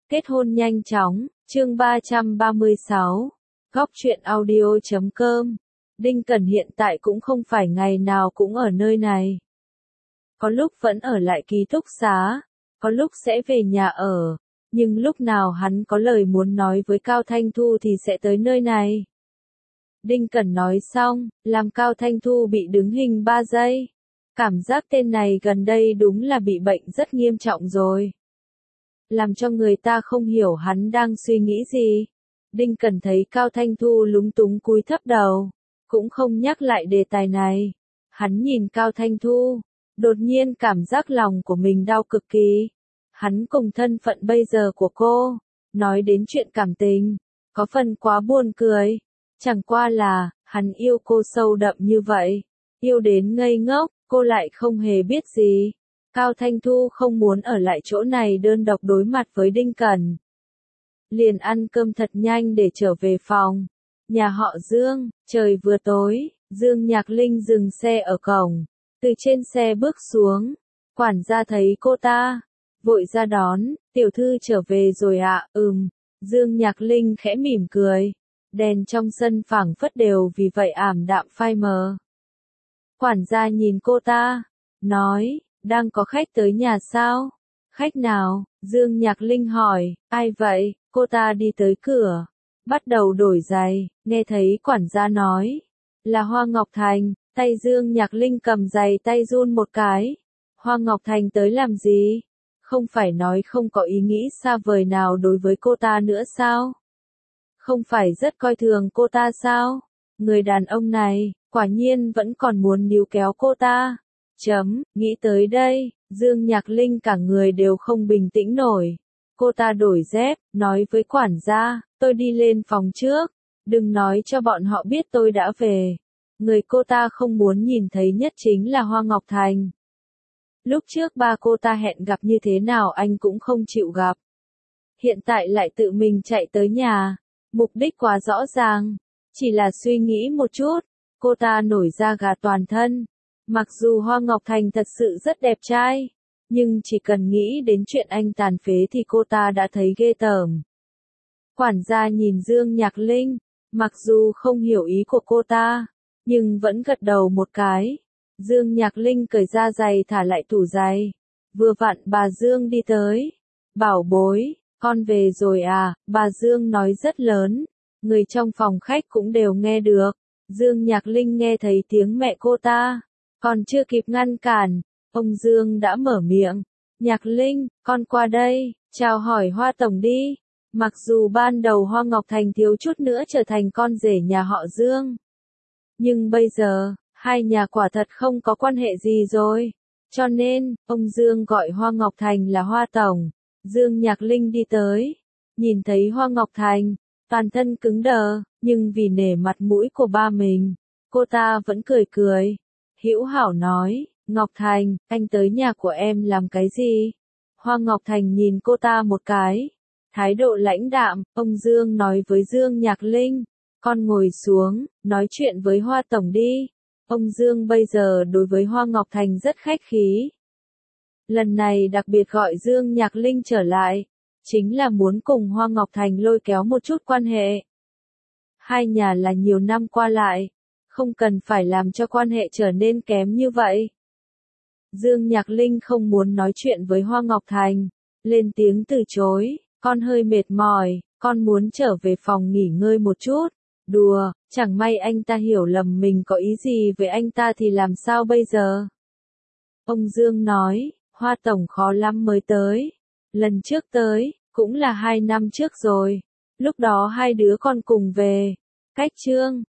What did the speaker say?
Kết hôn nhanh chóng, chương 336. Góc truyện audio.com. Đinh Cẩn hiện tại cũng không phải ngày nào cũng ở nơi này. Có lúc vẫn ở lại ký túc xá, có lúc sẽ về nhà ở, nhưng lúc nào hắn có lời muốn nói với Cao Thanh Thu thì sẽ tới nơi này. Đinh Cẩn nói xong, làm Cao Thanh Thu bị đứng hình 3 giây. Cảm giác tên này gần đây đúng là bị bệnh rất nghiêm trọng rồi. Làm cho người ta không hiểu hắn đang suy nghĩ gì. Đinh Cẩn thấy Cao Thanh Thu lúng túng cúi thấp đầu, cũng không nhắc lại đề tài này. Hắn nhìn Cao Thanh Thu, đột nhiên cảm giác lòng của mình đau cực kỳ. Hắn cùng thân phận bây giờ của cô, nói đến chuyện cảm tình, có phần quá buồn cười. Chẳng qua là, hắn yêu cô sâu đậm như vậy, yêu đến ngây ngốc, cô lại không hề biết gì. Cao Thanh Thu không muốn ở lại chỗ này đơn độc đối mặt với Đinh Cẩn. Liền ăn cơm thật nhanh để trở về phòng. Nhà họ Dương, trời vừa tối, Dương Nhạc Linh dừng xe ở cổng. Từ trên xe bước xuống, quản gia thấy cô ta, vội ra đón, tiểu thư trở về rồi ạ, Dương Nhạc Linh khẽ mỉm cười. Đèn trong sân phảng phất đều vì vậy ảm đạm phai mờ. Quản gia nhìn cô ta, nói, đang có khách tới nhà sao? Khách nào? Dương Nhạc Linh hỏi, ai vậy? Cô ta đi tới cửa, bắt đầu đổi giày, nghe thấy quản gia nói, là Hoa Ngọc Thành, tay Dương Nhạc Linh cầm giày tay run một cái. Hoa Ngọc Thành tới làm gì? Không phải nói không có ý nghĩ xa vời nào đối với cô ta nữa sao? Không phải rất coi thường cô ta sao? Người đàn ông này, quả nhiên vẫn còn muốn níu kéo cô ta. Nghĩ tới đây, Dương Nhạc Linh cả người đều không bình tĩnh nổi. Cô ta đổi dép, nói với quản gia, tôi đi lên phòng trước, đừng nói cho bọn họ biết tôi đã về. Người cô ta không muốn nhìn thấy nhất chính là Hoa Ngọc Thành. Lúc trước ba cô ta hẹn gặp như thế nào anh cũng không chịu gặp. Hiện tại lại tự mình chạy tới nhà, mục đích quá rõ ràng, chỉ là suy nghĩ một chút, cô ta nổi da gà toàn thân. Mặc dù Hoa Ngọc Thành thật sự rất đẹp trai, nhưng chỉ cần nghĩ đến chuyện anh tàn phế thì cô ta đã thấy ghê tởm. Quản gia nhìn Dương Nhạc Linh, mặc dù không hiểu ý của cô ta, nhưng vẫn gật đầu một cái. Dương Nhạc Linh cởi ra giày thả lại tủ giày. Vừa vặn bà Dương đi tới. Bảo bối, con về rồi à? Bà Dương nói rất lớn, người trong phòng khách cũng đều nghe được. Dương Nhạc Linh nghe thấy tiếng mẹ cô ta, còn chưa kịp ngăn cản, ông Dương đã mở miệng. Nhạc Linh, con qua đây, chào hỏi Hoa Tổng đi. Mặc dù ban đầu Hoa Ngọc Thành thiếu chút nữa trở thành con rể nhà họ Dương, nhưng bây giờ, hai nhà quả thật không có quan hệ gì rồi. Cho nên, ông Dương gọi Hoa Ngọc Thành là Hoa Tổng. Dương Nhạc Linh đi tới, nhìn thấy Hoa Ngọc Thành, toàn thân cứng đờ, nhưng vì nể mặt mũi của ba mình, cô ta vẫn cười cười. Hữu hảo nói, Ngọc Thành, anh tới nhà của em làm cái gì? Hoa Ngọc Thành nhìn cô ta một cái, thái độ lãnh đạm. Ông Dương nói với Dương Nhạc Linh, con ngồi xuống, nói chuyện với Hoa Tổng đi. Ông Dương bây giờ đối với Hoa Ngọc Thành rất khách khí. Lần này đặc biệt gọi Dương Nhạc Linh trở lại, chính là muốn cùng Hoa Ngọc Thành lôi kéo một chút quan hệ. Hai nhà là nhiều năm qua lại, không cần phải làm cho quan hệ trở nên kém như vậy. Dương Nhạc Linh không muốn nói chuyện với Hoa Ngọc Thành, lên tiếng từ chối, con hơi mệt mỏi, con muốn trở về phòng nghỉ ngơi một chút. Đùa, chẳng may anh ta hiểu lầm mình có ý gì với anh ta thì làm sao bây giờ? Ông Dương nói, Hoa Tổng khó lắm mới tới. Lần trước tới, cũng là 2 năm trước rồi. Lúc đó hai đứa con cùng về. Cách Trương,